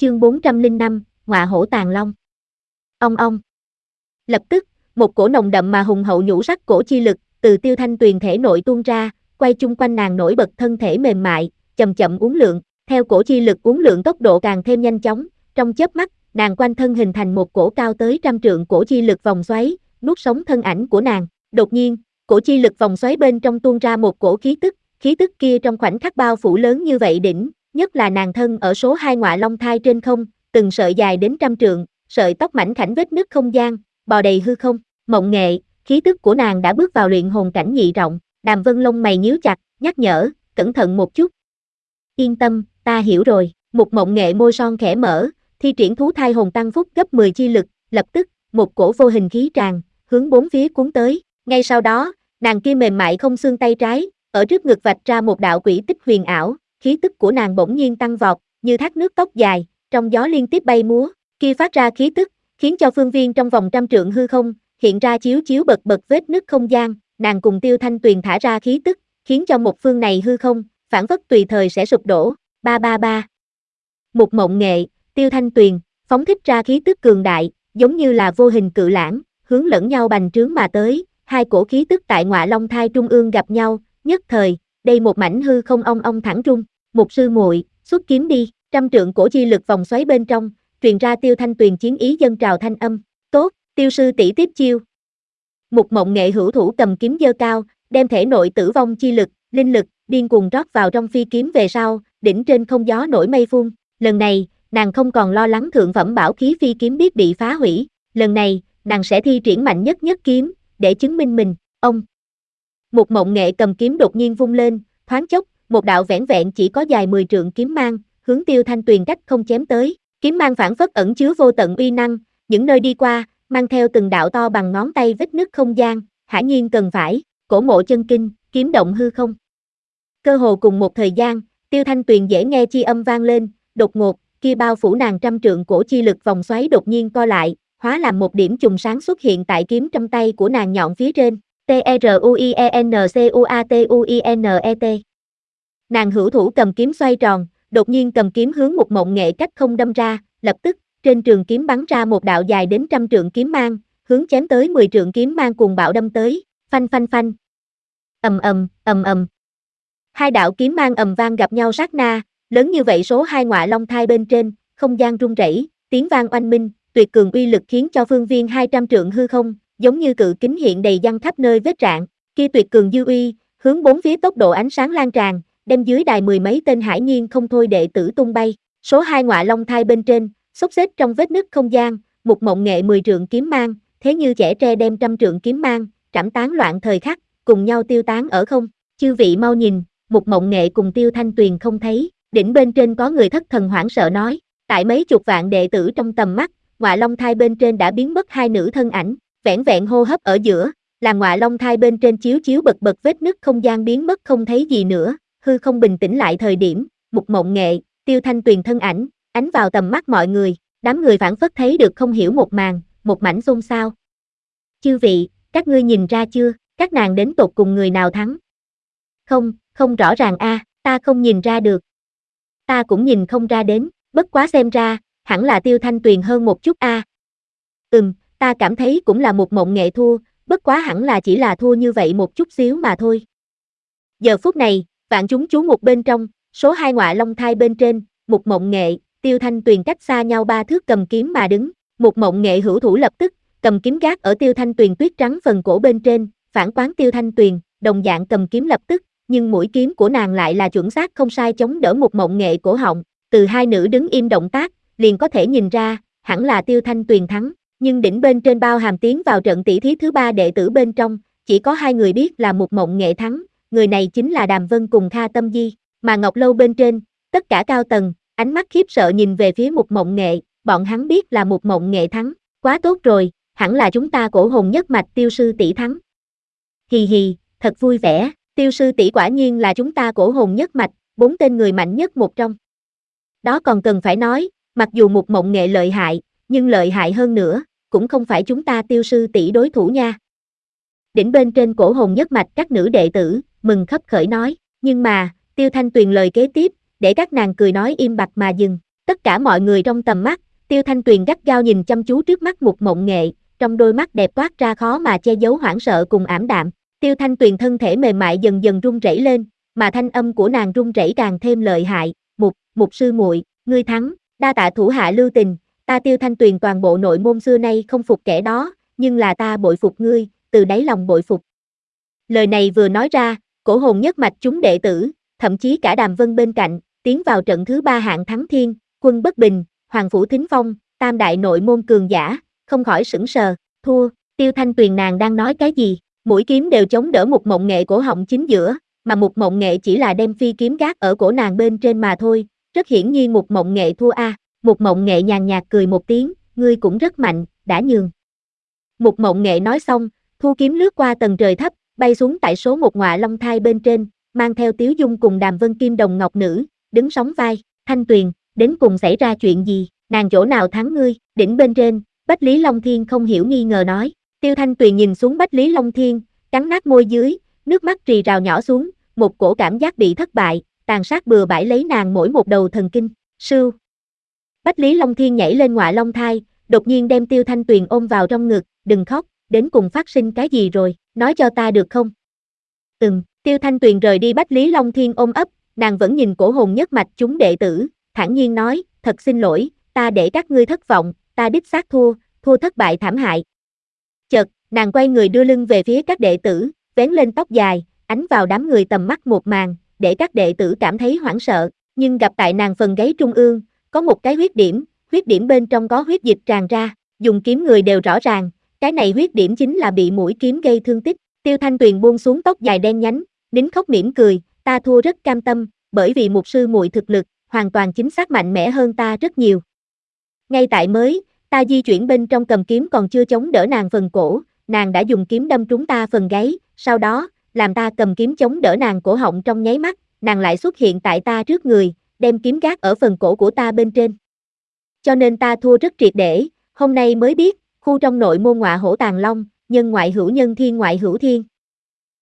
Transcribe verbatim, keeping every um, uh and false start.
chương bốn trăm lẻ năm, Ngọa hổ tàng long. Ong ong. Lập tức, một cổ nồng đậm mà hùng hậu nhũ sắc cổ chi lực từ Tiêu Thanh Tuyền thể nội tuôn ra, quay chung quanh nàng nổi bật thân thể mềm mại, chậm chậm uốn lượn, theo cổ chi lực uốn lượn tốc độ càng thêm nhanh chóng, trong chớp mắt, nàng quanh thân hình thành một cổ cao tới trăm trượng cổ chi lực vòng xoáy, nuốt sống thân ảnh của nàng. Đột nhiên, cổ chi lực vòng xoáy bên trong tuôn ra một cổ khí tức, khí tức kia trong khoảnh khắc bao phủ lớn như vậy đỉnh, nhất là nàng thân ở số hai Ngọa Long thai trên không, từng sợi dài đến trăm trượng, sợi tóc mảnh khảnh vết nứt không gian, bò đầy hư không. Mộng Nghệ, khí tức của nàng đã bước vào luyện hồn cảnh nhị trọng. Đàm Vân lông mày nhíu chặt, nhắc nhở, cẩn thận một chút. Yên tâm, ta hiểu rồi. Một Mộng Nghệ môi son khẽ mở, thi triển thú thai hồn tăng phúc gấp mười chi lực, lập tức, một cổ vô hình khí tràn, hướng bốn phía cuốn tới. Ngay sau đó, nàng kia mềm mại không xương tay trái, ở trước ngực vạch ra một đạo quỷ tích huyền ảo, khí tức của nàng bỗng nhiên tăng vọt, như thác nước tóc dài, trong gió liên tiếp bay múa, kia phát ra khí tức, khiến cho phương viên trong vòng trăm trượng hư không hiện ra chiếu chiếu bật bật vết nứt không gian. Nàng cùng Tiêu Thanh Tuyền thả ra khí tức, khiến cho một phương này hư không phảng phất tùy thời sẽ sụp đổ. Ba ba ba. Một Mộng Nghệ, Tiêu Thanh Tuyền phóng thích ra khí tức cường đại, giống như là vô hình cự lãng, hướng lẫn nhau bành trướng mà tới. Hai cổ khí tức tại Ngọa Long thai trung ương gặp nhau, nhất thời, đây một mảnh hư không ong ong thẳng rung. Một sư muội, xuất kiếm đi. Trăm trượng cổ chi lực vòng xoáy bên trong, truyền ra Tiêu Thanh Tuyền chiến ý dâng trào thanh âm. Tốt, Tiêu sư tỷ tiếp chiêu. Một Mộng Nghệ hữu thủ cầm kiếm giơ cao, đem thể nội tử vong chi lực, linh lực, điên cuồng rót vào trong phi kiếm về sau, đỉnh trên không gió nổi mây phun. Lần này, nàng không còn lo lắng thượng phẩm bảo khí phi kiếm biết bị phá hủy. Lần này, nàng sẽ thi triển mạnh nhất nhất kiếm, để chứng minh mình. Ông. Một Mộng Nghệ cầm kiếm đột nhiên vung lên, thoáng chốc, một đạo vẻn vẹn chỉ có dài mười trượng kiếm mang, hướng Tiêu Thanh Tuyền cách không chém tới. Kiếm mang phảng phất ẩn chứa vô tận uy năng, những nơi đi qua, mang theo từng đạo to bằng ngón tay vết nứt không gian. Hả nhiên cần phải, cổ mộ chân kinh, kiếm động hư không. Cơ hồ cùng một thời gian, Tiêu Thanh Tuyền dễ nghe chi âm vang lên, đột ngột, kia bao phủ nàng trăm trượng cổ chi lực vòng xoáy đột nhiên co lại, hóa làm một điểm chùm sáng xuất hiện tại kiếm trong tay của nàng nhọn phía trên. T E R U I E N C U A T U I N E T. Nàng hữu thủ cầm kiếm xoay tròn, đột nhiên cầm kiếm hướng Một Mộng Nghệ cách không đâm ra, lập tức, trên trường kiếm bắn ra một đạo dài đến trăm trượng kiếm mang, hướng chém tới mười trượng kiếm mang cuồng bạo đâm tới, phanh phanh phanh. Ầm ầm, ầm ầm. Hai đạo kiếm mang ầm vang gặp nhau sát na, lớn như vậy số hai Ngọa Long thai bên trên, không gian rung rẩy, tiếng vang oanh minh, tuyệt cường uy lực khiến cho phương viên hai trăm trượng hư không, giống như cự kính hiện đầy dăng khắp nơi vết rạn, kia tuyệt cường dư uy, hướng bốn phía tốc độ ánh sáng lan tràn, đem dưới đài mười mấy tên hải nhiên không thôi đệ tử tung bay. Số hai Ngọa Long thai bên trên, xốc xếp trong vết nứt không gian, Một Mộng Nghệ mười trượng kiếm mang, thế như chẻ tre đem trăm trượng kiếm mang, trảm tán loạn thời khắc, cùng nhau tiêu tán ở không. Chư vị mau nhìn, Một Mộng Nghệ cùng Tiêu Thanh Tuyền không thấy, đỉnh bên trên có người thất thần hoảng sợ nói, tại mấy chục vạn đệ tử trong tầm mắt, Ngọa Long thai bên trên đã biến mất hai nữ thân ảnh, vẻn vẹn hô hấp ở giữa, làm Ngọa Long thai bên trên chiếu chiếu bật bật vết nứt không gian biến mất không thấy gì nữa. Hư không bình tĩnh lại thời điểm, Một Mộng Nghệ, Tiêu Thanh Tuyền thân ảnh, ánh vào tầm mắt mọi người, đám người phảng phất thấy được không hiểu một màn, một mảnh xôn xao. Chư vị, các ngươi nhìn ra chưa, các nàng đến tột cùng người nào thắng? Không, không rõ ràng a, à, ta không nhìn ra được. Ta cũng nhìn không ra đến, bất quá xem ra, hẳn là Tiêu Thanh Tuyền hơn một chút a. À. Ừm, ta cảm thấy cũng là Một Mộng Nghệ thua, bất quá hẳn là chỉ là thua như vậy một chút xíu mà thôi. Giờ phút này, vạn chúng chú một bên trong, số hai Ngọa Long thai bên trên, Một Mộng Nghệ, Tiêu Thanh Tuyền cách xa nhau ba thước cầm kiếm mà đứng. Một Mộng Nghệ hữu thủ lập tức, cầm kiếm gác ở Tiêu Thanh Tuyền tuyết trắng phần cổ bên trên, phản quán Tiêu Thanh Tuyền, đồng dạng cầm kiếm lập tức, nhưng mũi kiếm của nàng lại là chuẩn xác không sai chống đỡ Một Mộng Nghệ cổ họng. Từ hai nữ đứng im động tác, liền có thể nhìn ra, hẳn là Tiêu Thanh Tuyền thắng, nhưng đỉnh bên trên bao hàm tiến vào trận tỷ thí thứ ba đệ tử bên trong, chỉ có hai người biết là Một Mộng Nghệ thắng, người này chính là Đàm Vân cùng Kha Tâm Di, mà Ngọc Lâu bên trên, tất cả cao tầng, ánh mắt khiếp sợ nhìn về phía Một Mộng Nghệ, bọn hắn biết là Một Mộng Nghệ thắng, quá tốt rồi, hẳn là chúng ta cổ hồn nhất mạch Tiêu sư tỷ thắng. Hì hì, thật vui vẻ, Tiêu sư tỷ quả nhiên là chúng ta cổ hồn nhất mạch, bốn tên người mạnh nhất một trong. Đó còn cần phải nói, mặc dù Một Mộng Nghệ lợi hại, nhưng lợi hại hơn nữa, cũng không phải chúng ta Tiêu sư tỷ đối thủ nha. Đỉnh bên trên cổ hồn nhất mạch các nữ đệ tử, mừng khấp khởi nói, nhưng mà, Tiêu Thanh Tuyền lời kế tiếp, để các nàng cười nói im bặt mà dừng. Tất cả mọi người trong tầm mắt, Tiêu Thanh Tuyền gắt gao nhìn chăm chú trước mắt Mục Mộng Nghệ, trong đôi mắt đẹp toát ra khó mà che giấu hoảng sợ cùng ảm đạm. Tiêu Thanh Tuyền thân thể mềm mại dần dần run rẩy lên, mà thanh âm của nàng run rẩy càng thêm lợi hại. Mục, Mục sư muội, ngươi thắng, đa tạ thủ hạ lưu tình, ta Tiêu Thanh Tuyền toàn bộ nội môn xưa nay không phục kẻ đó, nhưng là ta bội phục ngươi, từ đáy lòng bội phục. Lời này vừa nói ra, Cổ Hồn nhất mạch chúng đệ tử, thậm chí cả Đàm Vân bên cạnh, tiến vào trận thứ ba hạng thắng thiên, Quân Bất Bình, Hoàng Phủ Thính Phong, tam đại nội môn cường giả, không khỏi sững sờ, thua, Tiêu Thanh Tuyền nàng đang nói cái gì, mũi kiếm đều chống đỡ Mục Mộng Nghệ cổ họng chính giữa, mà Mục Mộng Nghệ chỉ là đem phi kiếm gác ở cổ nàng bên trên mà thôi, rất hiển nhiên Mục Mộng Nghệ thua a. Mục Mộng Nghệ nhàn nhạt cười một tiếng, ngươi cũng rất mạnh, đã nhường. Mục Mộng Nghệ nói xong, thu kiếm lướt qua tầng trời thấp, bay xuống tại số một ngọa long thai bên trên, mang theo Tiếu Dung cùng Đàm Vân Kim Đồng Ngọc Nữ, đứng sóng vai, Thanh Tuyền, đến cùng xảy ra chuyện gì, nàng chỗ nào thắng ngươi, đỉnh bên trên, Bách Lý Long Thiên không hiểu nghi ngờ nói, Tiêu Thanh Tuyền nhìn xuống Bách Lý Long Thiên, cắn nát môi dưới, nước mắt rì rào nhỏ xuống, một cổ cảm giác bị thất bại, tàn sát bừa bãi lấy nàng mỗi một đầu thần kinh, sưu. Bách Lý Long Thiên nhảy lên ngọa long thai, đột nhiên đem Tiêu Thanh Tuyền ôm vào trong ngực, đừng khóc, đến cùng phát sinh cái gì rồi, nói cho ta được không? Ừm, Tiêu Thanh Tuyền rời đi Bách Lý Long Thiên ôm ấp, nàng vẫn nhìn Cổ Hồn nhất mạch chúng đệ tử, thản nhiên nói, thật xin lỗi, ta để các ngươi thất vọng, ta đích xác thua, thua thất bại thảm hại. Chợt, nàng quay người đưa lưng về phía các đệ tử, vén lên tóc dài, ánh vào đám người tầm mắt một màn, để các đệ tử cảm thấy hoảng sợ, nhưng gặp tại nàng phần gáy trung ương, có một cái huyết điểm, huyết điểm bên trong có huyết dịch tràn ra, dùng kiếm người đều rõ ràng, cái này huyết điểm chính là bị mũi kiếm gây thương tích. Tiêu Thanh Tuyền buông xuống tóc dài đen nhánh, nín khóc mỉm cười, ta thua rất cam tâm, bởi vì Mục sư muội thực lực, hoàn toàn chính xác mạnh mẽ hơn ta rất nhiều. Ngay tại mới, ta di chuyển bên trong cầm kiếm còn chưa chống đỡ nàng phần cổ, nàng đã dùng kiếm đâm trúng ta phần gáy, sau đó, làm ta cầm kiếm chống đỡ nàng cổ họng trong nháy mắt, nàng lại xuất hiện tại ta trước người, đem kiếm gác ở phần cổ của ta bên trên. Cho nên ta thua rất triệt để, hôm nay mới biết, khu trong nội môn ngọa hổ tàng long, nhân ngoại hữu nhân thiên ngoại hữu thiên.